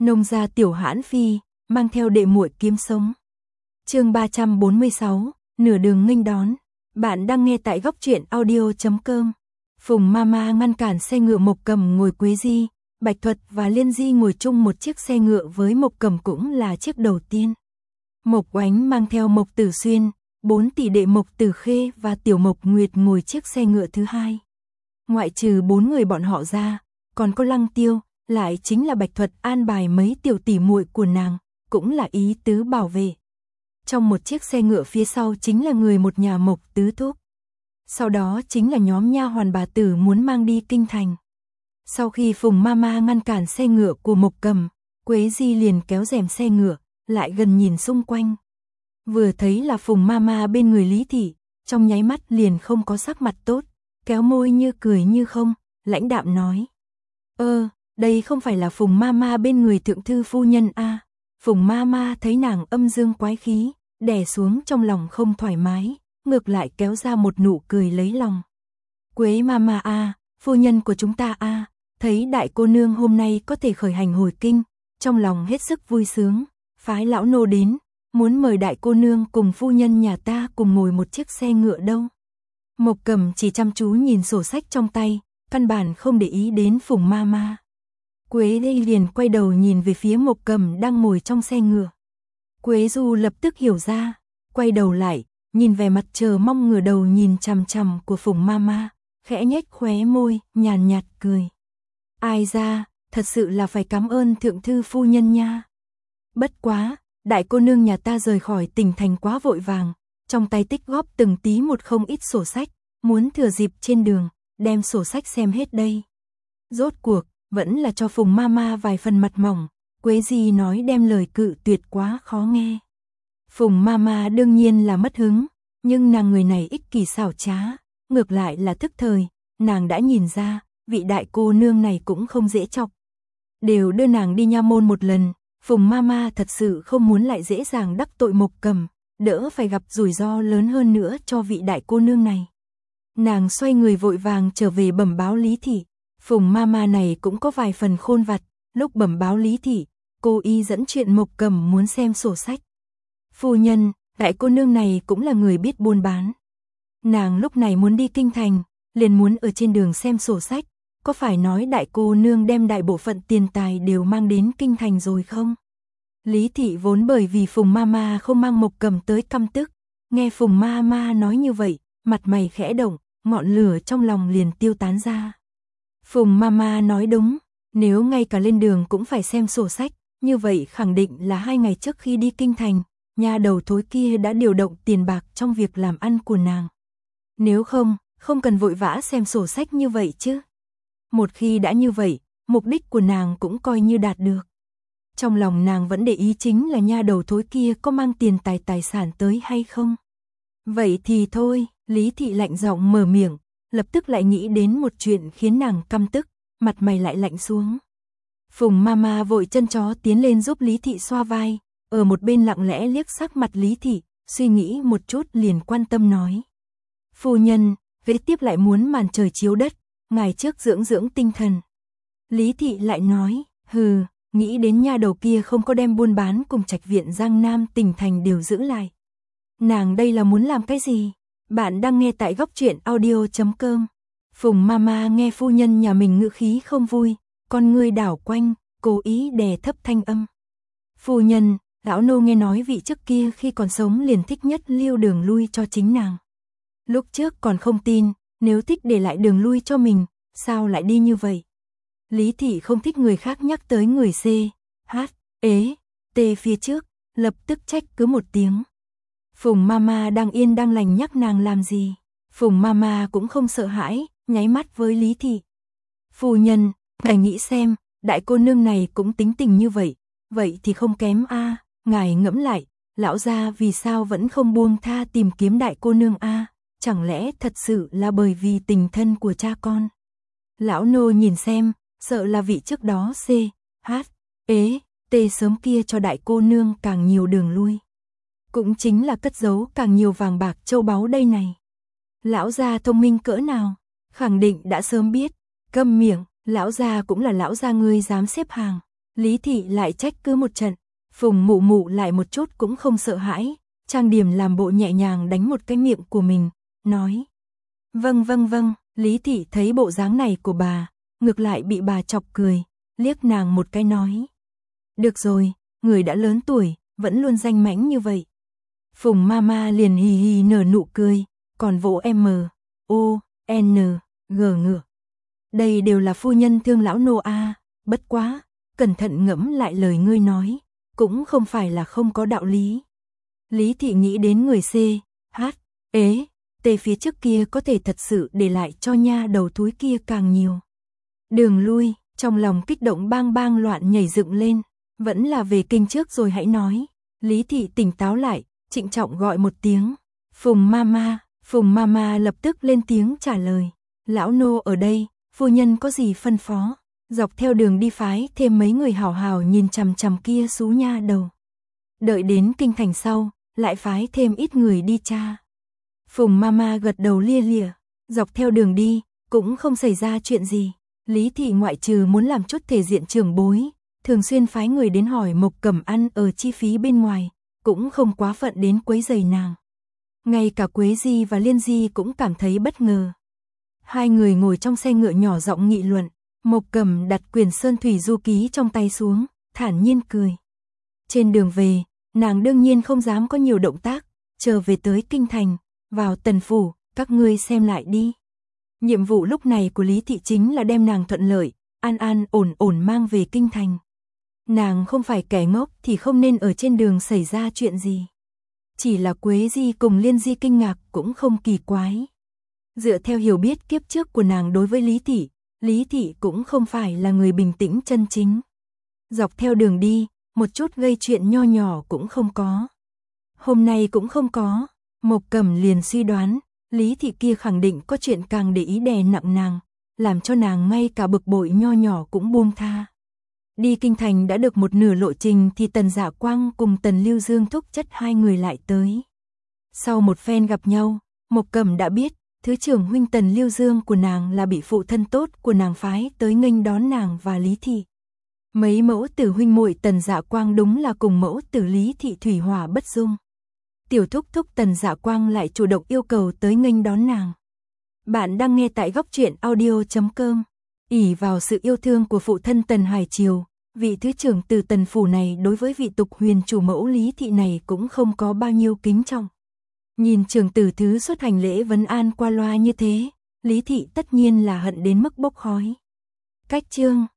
Nông gia Tiểu Hãn Phi, mang theo đệ muội kiếm sống. Chương 346, nửa đường nghênh đón. Bạn đang nghe tại góc truyện audio.com. Phùng Mama ngăn cản xe ngựa Mộc Cầm ngồi Quế Di, Bạch Thuật và Liên Di ngồi chung một chiếc xe ngựa với Mộc Cầm cũng là chiếc đầu tiên. Mộc Oánh mang theo Mộc Tử Xuyên, 4 tỷ đệ Mộc Tử Khê và Tiểu Mộc Nguyệt ngồi chiếc xe ngựa thứ hai. Ngoại trừ 4 người bọn họ ra, còn có Lăng Tiêu, lại chính là Bạch Thuật an bài mấy tiểu tỷ muội của nàng, cũng là ý tứ bảo vệ. Trong một chiếc xe ngựa phía sau chính là người một nhà Mộc Tứ Thúc. Sau đó chính là nhóm nha hoàn bà tử muốn mang đi kinh thành. Sau khi Phùng Mama ngăn cản xe ngựa của Mộc Cầm, Quế Di liền kéo rèm xe ngựa, lại gần nhìn xung quanh. Vừa thấy là Phùng Mama bên người Lý Thị, trong nháy mắt liền không có sắc mặt tốt, kéo môi như cười như không, lãnh đạm nói. Đây không phải là Phùng Mama bên người thượng thư phu nhân a? Phùng Mama thấy nàng âm dương quái khí, đè xuống trong lòng không thoải mái, ngược lại kéo ra một nụ cười lấy lòng. Quế Mama a, phu nhân của chúng ta a, thấy đại cô nương hôm nay có thể khởi hành hồi kinh, trong lòng hết sức vui sướng, phái lão nô đến, muốn mời đại cô nương cùng phu nhân nhà ta cùng ngồi một chiếc xe ngựa đâu. Mộc Cầm chỉ chăm chú nhìn sổ sách trong tay, căn bản không để ý đến Phùng Mama. Quế Di liền quay đầu nhìn về phía Mộc Cầm đang ngồi trong xe ngựa. Quế Du lập tức hiểu ra, quay đầu lại, nhìn vẻ mặt chờ mong ngửa đầu nhìn chằm chằm của Phùng Mama, khẽ nhếch khóe môi, nhàn nhạt cười. Ai ra, thật sự là phải cảm ơn thượng thư phu nhân nha. Bất quá, đại cô nương nhà ta rời khỏi tỉnh thành quá vội vàng, trong tay tích góp từng tí một không ít sổ sách, muốn thừa dịp trên đường, đem sổ sách xem hết đây. Rốt cuộc, vẫn là cho Phùng Mama vài phần mặt mỏng, Quế Di nói đem lời cự tuyệt quá khó nghe. Phùng Mama đương nhiên là mất hứng, nhưng nàng người này ích kỷ xảo trá, ngược lại là thức thời, nàng đã nhìn ra, vị đại cô nương này cũng không dễ chọc. Đều đưa nàng đi nha môn một lần, Phùng Mama thật sự không muốn lại dễ dàng đắc tội Mộc Cầm, đỡ phải gặp rủi ro lớn hơn nữa cho vị đại cô nương này. Nàng xoay người vội vàng trở về bẩm báo Lý Thị. Phùng Mama này cũng có vài phần khôn vặt, lúc bẩm báo Lý Thị, cô y dẫn chuyện Mộc Cầm muốn xem sổ sách. Phu nhân, đại cô nương này cũng là người biết buôn bán. Nàng lúc này muốn đi kinh thành, liền muốn ở trên đường xem sổ sách, có phải nói đại cô nương đem đại bộ phận tiền tài đều mang đến kinh thành rồi không? Lý Thị vốn bởi vì Phùng Mama không mang Mộc Cầm tới căm tức, nghe Phùng Mama nói như vậy, mặt mày khẽ động, ngọn lửa trong lòng liền tiêu tán ra. Phùng Mama nói đúng, nếu ngay cả lên đường cũng phải xem sổ sách, như vậy khẳng định là 2 ngày trước khi đi kinh thành, nhà đầu thối kia đã điều động tiền bạc trong việc làm ăn của nàng. Nếu không, không cần vội vã xem sổ sách như vậy chứ. Một khi đã như vậy, mục đích của nàng cũng coi như đạt được. Trong lòng nàng vẫn để ý chính là nha đầu thối kia có mang tiền tài sản tới hay không. Vậy thì thôi, Lý Thị lạnh giọng mở miệng, lập tức lại nghĩ đến một chuyện khiến nàng căm tức, mặt mày lại lạnh xuống. Phùng Mama vội chân chó tiến lên giúp Lý Thị xoa vai, ở một bên lặng lẽ liếc sắc mặt Lý Thị, suy nghĩ một chút liền quan tâm nói. Phu nhân, kế tiếp lại muốn màn trời chiếu đất, ngày trước dưỡng dưỡng tinh thần. Lý Thị lại nói, nghĩ đến nha đầu kia không có đem buôn bán cùng trạch viện Giang Nam tỉnh thành đều giữ lại. Nàng đây là muốn làm cái gì? Bạn đang nghe tại góc truyện audio.com. Phùng Mama nghe phu nhân nhà mình ngữ khí không vui, con ngươi đảo quanh, cố ý đè thấp thanh âm. Phu nhân, lão nô nghe nói vị trước kia khi còn sống liền thích nhất lưu đường lui cho chính nàng. Lúc trước còn không tin, nếu thích để lại đường lui cho mình, sao lại đi như vậy? Lý Thị không thích người khác nhắc tới người C, H, E, T phía trước, lập tức trách cứ một tiếng. Phùng Mama đang yên đang lành nhắc nàng làm gì? Phùng Mama cũng không sợ hãi, nháy mắt với Lý Thị. Phu nhân, ngài nghĩ xem, đại cô nương này cũng tính tình như vậy, vậy thì không kém a. Ngài ngẫm lại, lão gia vì sao vẫn không buông tha tìm kiếm đại cô nương a? Chẳng lẽ thật sự là bởi vì tình thân của cha con? Lão nô nhìn xem, sợ là vị trước đó C, H, E, T sớm kia cho đại cô nương càng nhiều đường lui. Cũng chính là cất giấu càng nhiều vàng bạc châu báu đây này. Lão gia thông minh cỡ nào, khẳng định đã sớm biết. Câm miệng, lão gia cũng là lão gia ngươi dám xếp hàng. Lý thị lại trách cứ một trận, Phùng Mụ Mụ lại một chút cũng không sợ hãi, trang điểm làm bộ nhẹ nhàng đánh một cái miệng của mình, nói: "Vâng vâng vâng." Lý thị thấy bộ dáng này của bà, ngược lại bị bà chọc cười, liếc nàng một cái nói: "Được rồi, người đã lớn tuổi, vẫn luôn danh mãnh như vậy." Phùng Mama liền hì hì nở nụ cười, còn vỗ M.O.N.G ngửa. "Đây đều là phu nhân thương lão nô a, bất quá, cẩn thận ngẫm lại lời ngươi nói, cũng không phải là không có đạo lý." Lý thị nghĩ đến người C, H, ế, T phía trước kia có thể thật sự để lại cho nha đầu thúi kia càng nhiều đường lui, trong lòng kích động bang bang loạn nhảy dựng lên, vẫn là về kinh trước rồi hãy nói. Lý thị tỉnh táo lại, trịnh trọng gọi một tiếng, "Phùng Mama." Phùng Mama lập tức lên tiếng trả lời, "Lão nô ở đây, phu nhân có gì phân phó?" Dọc theo đường đi phái thêm mấy người hảo hảo nhìn chằm chằm kia xú nha đầu. Đợi đến kinh thành sau, lại phái thêm ít người đi tra. Phùng Mama gật đầu lia lịa, dọc theo đường đi, cũng không xảy ra chuyện gì. Lý thị ngoại trừ muốn làm chút thể diện trưởng bối, thường xuyên phái người đến hỏi Mộc Cẩm ăn ở chi phí bên ngoài, cũng không quá phận đến quấy rầy nàng. Ngay cả Quế Di và Liên Di cũng cảm thấy bất ngờ. Hai người ngồi trong xe ngựa nhỏ giọng nghị luận, Mộc Cẩm đặt quyển Sơn Thủy Du Ký trong tay xuống, thản nhiên cười. Trên đường về, nàng đương nhiên không dám có nhiều động tác, chờ về tới kinh thành, vào Tần phủ, các ngươi xem lại đi. Nhiệm vụ lúc này của Lý thị chính là đem nàng thuận lợi, an an ổn ổn mang về kinh thành. Nàng không phải kẻ ngốc thì không nên ở trên đường xảy ra chuyện gì. Chỉ là Quế Di cùng Liên Di kinh ngạc cũng không kỳ quái. Dựa theo hiểu biết kiếp trước của nàng đối với Lý thị cũng không phải là người bình tĩnh chân chính. Dọc theo đường đi, một chút gây chuyện nho nhỏ cũng không có. Hôm nay cũng không có, Mộc Cẩm liền suy đoán, Lý thị kia khẳng định có chuyện càng để ý đè nặng nàng, làm cho nàng ngay cả bực bội nho nhỏ cũng buông tha. Đi kinh thành đã được một nửa lộ trình thì Tần Dạ Quang cùng Tần Lưu Dương thúc chất hai người lại tới. Sau một phen gặp nhau, Mộc Cẩm đã biết, thứ trưởng huynh Tần Lưu Dương của nàng là bị phụ thân tốt của nàng phái tới nghênh đón nàng và Lý thị. Mấy mẫu tử huynh muội Tần Dạ Quang đúng là cùng mẫu tử Lý thị thủy hỏa bất dung. Tiểu thúc thúc Tần Dạ Quang lại chủ động yêu cầu tới nghênh đón nàng. Bạn đang nghe tại góc truyện audio.com. Ỷ vào sự yêu thương của phụ thân Tần Hải Triều, vị thứ trưởng từ Tần phủ này đối với vị tục huyền chủ mẫu Lý thị này cũng không có bao nhiêu kính trọng. Nhìn trưởng tử thứ xuất hành lễ vấn an qua loa như thế, Lý thị tất nhiên là hận đến mức bốc khói. Cách chương